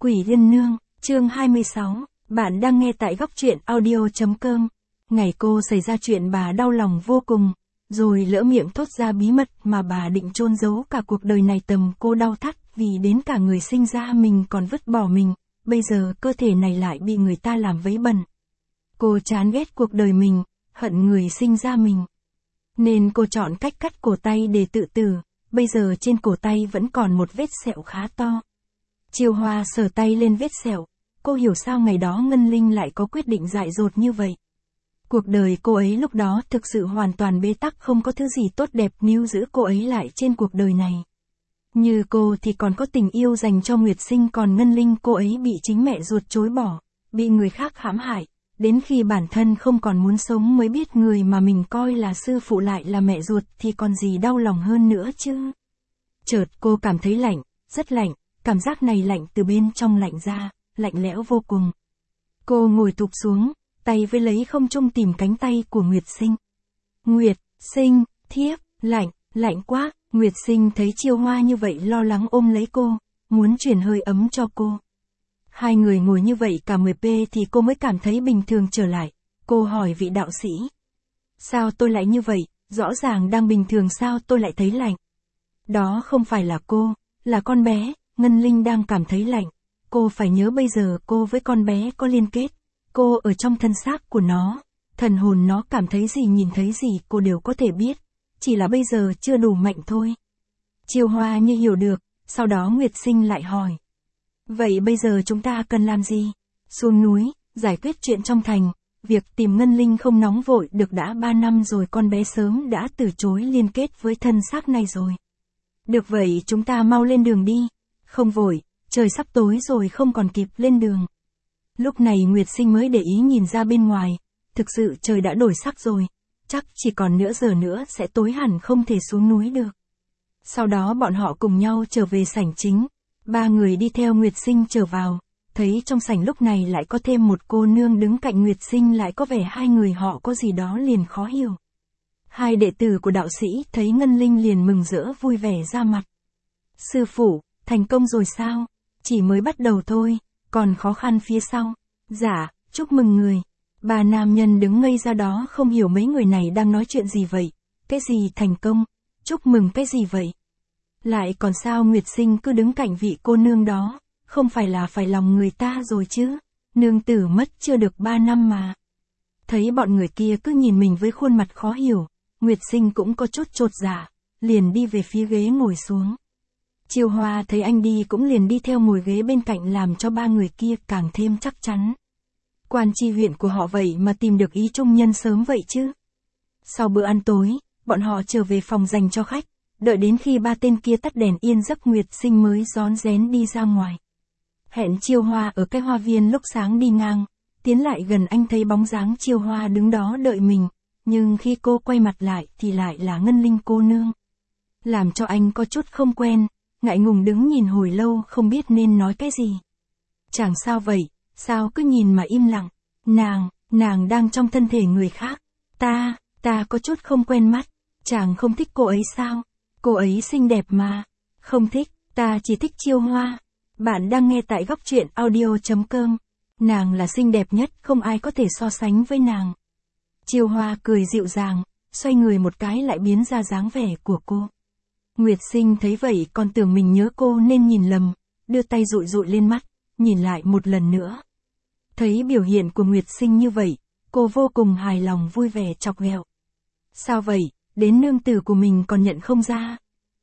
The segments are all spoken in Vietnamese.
Quỷ Liên Nương, chương 26, bạn đang nghe tại góc truyện audio.com. Ngày cô xảy ra chuyện bà đau lòng vô cùng, rồi lỡ miệng thốt ra bí mật mà bà định chôn giấu cả cuộc đời này. Tầm cô đau thắt vì đến cả người sinh ra mình còn vứt bỏ mình, bây giờ cơ thể này lại bị người ta làm vấy bẩn. Cô chán ghét cuộc đời mình, hận người sinh ra mình. Nên cô chọn cách cắt cổ tay để tự tử, bây giờ trên cổ tay vẫn còn một vết sẹo khá to. Chiêu Hoa sờ tay lên vết sẹo, cô hiểu sao ngày đó Ngân Linh lại có quyết định dại dột như vậy. Cuộc đời cô ấy lúc đó thực sự hoàn toàn bế tắc, không có thứ gì tốt đẹp níu giữ cô ấy lại trên cuộc đời này. Như cô thì còn có tình yêu dành cho Nguyệt Sinh, còn Ngân Linh cô ấy bị chính mẹ ruột chối bỏ, bị người khác hãm hại, đến khi bản thân không còn muốn sống mới biết người mà mình coi là sư phụ lại là mẹ ruột thì còn gì đau lòng hơn nữa chứ. Chợt cô cảm thấy lạnh, rất lạnh, cảm giác này lạnh từ bên trong lạnh ra, lạnh lẽo vô cùng. Cô ngồi thụp xuống, tay với lấy không trung tìm cánh tay của Nguyệt Sinh. Nguyệt Sinh, thiếp, lạnh quá. Nguyệt Sinh thấy Chiêu Hoa như vậy lo lắng ôm lấy cô, muốn truyền hơi ấm cho cô. Hai người ngồi như vậy cả 10p thì cô mới cảm thấy bình thường trở lại. Cô hỏi vị đạo sĩ. Sao tôi lại như vậy, rõ ràng đang bình thường sao tôi lại thấy lạnh? Đó không phải là cô, là con bé. Ngân Linh đang cảm thấy lạnh. Cô phải nhớ bây giờ cô với con bé có liên kết. Cô ở trong thân xác của nó. Thần hồn nó cảm thấy gì nhìn thấy gì cô đều có thể biết. Chỉ là bây giờ chưa đủ mạnh thôi. Chiêu Hoa như hiểu được, sau đó Nguyệt Sinh lại hỏi. Vậy bây giờ chúng ta cần làm gì? Xuống núi, giải quyết chuyện trong thành. Việc tìm Ngân Linh không nóng vội được, đã 3 năm rồi con bé sớm đã từ chối liên kết với thân xác này rồi. Được vậy chúng ta mau lên đường đi. Không vội, trời sắp tối rồi không còn kịp lên đường. Lúc này Nguyệt Sinh mới để ý nhìn ra bên ngoài. Thực sự trời đã đổi sắc rồi. Chắc chỉ còn nửa giờ nữa sẽ tối hẳn, không thể xuống núi được. Sau đó bọn họ cùng nhau trở về sảnh chính. Ba người đi theo Nguyệt Sinh trở vào. Thấy trong sảnh lúc này lại có thêm một cô nương đứng cạnh Nguyệt Sinh, lại có vẻ hai người họ có gì đó liền khó hiểu. Hai đệ tử của đạo sĩ thấy Ngân Linh liền mừng rỡ vui vẻ ra mặt. Sư phụ, thành công rồi sao? Chỉ mới bắt đầu thôi, còn khó khăn phía sau. Dạ, chúc mừng người. Ba nam nhân đứng ngây ra đó không hiểu mấy người này đang nói chuyện gì vậy. Cái gì thành công? Chúc mừng cái gì vậy? Lại còn sao? Nguyệt Sinh cứ đứng cạnh vị cô nương đó, không phải là phải lòng người ta rồi chứ. Nương tử mất chưa được 3 năm mà. Thấy bọn người kia cứ nhìn mình với khuôn mặt khó hiểu, Nguyệt Sinh cũng có chút chột dạ, liền đi về phía ghế ngồi xuống. Chiêu Hoa thấy anh đi cũng liền đi theo ngồi ghế bên cạnh, làm cho ba người kia càng thêm chắc chắn. Quan tri huyện của họ vậy mà tìm được ý trung nhân sớm vậy chứ. Sau bữa ăn tối, bọn họ trở về phòng dành cho khách, đợi đến khi ba tên kia tắt đèn yên giấc Nguyệt Sinh mới rón rén đi ra ngoài. Hẹn Chiêu Hoa ở cái hoa viên lúc sáng đi ngang, tiến lại gần anh thấy bóng dáng Chiêu Hoa đứng đó đợi mình, nhưng khi cô quay mặt lại thì lại là Ngân Linh cô nương. Làm cho anh có chút không quen, ngại ngùng đứng nhìn hồi lâu không biết nên nói cái gì. Chàng sao vậy, sao cứ nhìn mà im lặng? Nàng đang trong thân thể người khác. Ta có chút không quen mắt. Chàng không thích cô ấy sao? Cô ấy xinh đẹp mà. Không thích, ta chỉ thích Chiêu Hoa. Bạn đang nghe tại góc truyện audio.com. Nàng là xinh đẹp nhất, không ai có thể so sánh với nàng. Chiêu Hoa cười dịu dàng, xoay người một cái lại biến ra dáng vẻ của cô. Nguyệt Sinh thấy vậy còn tưởng mình nhớ cô nên nhìn lầm, đưa tay dụi dụi lên mắt, nhìn lại một lần nữa. Thấy biểu hiện của Nguyệt Sinh như vậy, cô vô cùng hài lòng vui vẻ chọc ghẹo. Sao vậy, đến nương tử của mình còn nhận không ra?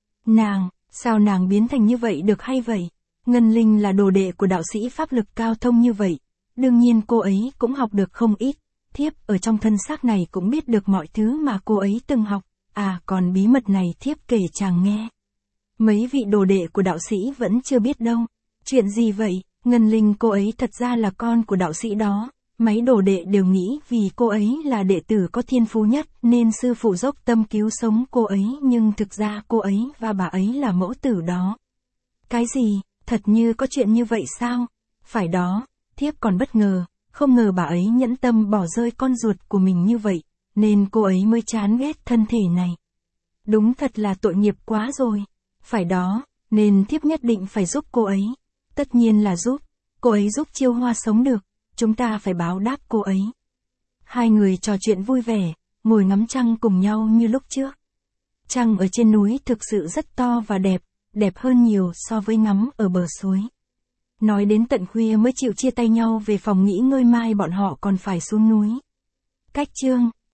Sao nàng biến thành như vậy được hay vậy? Ngân Linh là đồ đệ của đạo sĩ pháp lực cao thông như vậy, đương nhiên cô ấy cũng học được không ít. Thiếp ở trong thân xác này cũng biết được mọi thứ mà cô ấy từng học. À còn bí mật này thiếp kể chàng nghe. Mấy vị đồ đệ của đạo sĩ vẫn chưa biết đâu. Chuyện gì vậy? Ngân Linh cô ấy thật ra là con của đạo sĩ đó. Mấy đồ đệ đều nghĩ vì cô ấy là đệ tử có thiên phú nhất nên sư phụ dốc tâm cứu sống cô ấy, nhưng thực ra cô ấy và bà ấy là mẫu tử đó. Cái gì? Thật như có chuyện như vậy sao? Phải đó, thiếp còn bất ngờ, không ngờ bà ấy nhẫn tâm bỏ rơi con ruột của mình như vậy, nên cô ấy mới chán ghét thân thể này. Đúng thật là tội nghiệp quá rồi. Phải đó, nên thiếp nhất định phải giúp cô ấy. Tất nhiên là giúp, Cô ấy giúp Chiêu Hoa sống được, chúng ta phải báo đáp cô ấy. Hai người trò chuyện vui vẻ, ngồi ngắm trăng cùng nhau như lúc trước. Trăng ở trên núi thực sự rất to và đẹp, đẹp hơn nhiều so với ngắm ở bờ suối. Nói đến tận khuya mới chịu chia tay nhau về phòng nghỉ ngơi, mai bọn họ còn phải xuống núi. Cách chương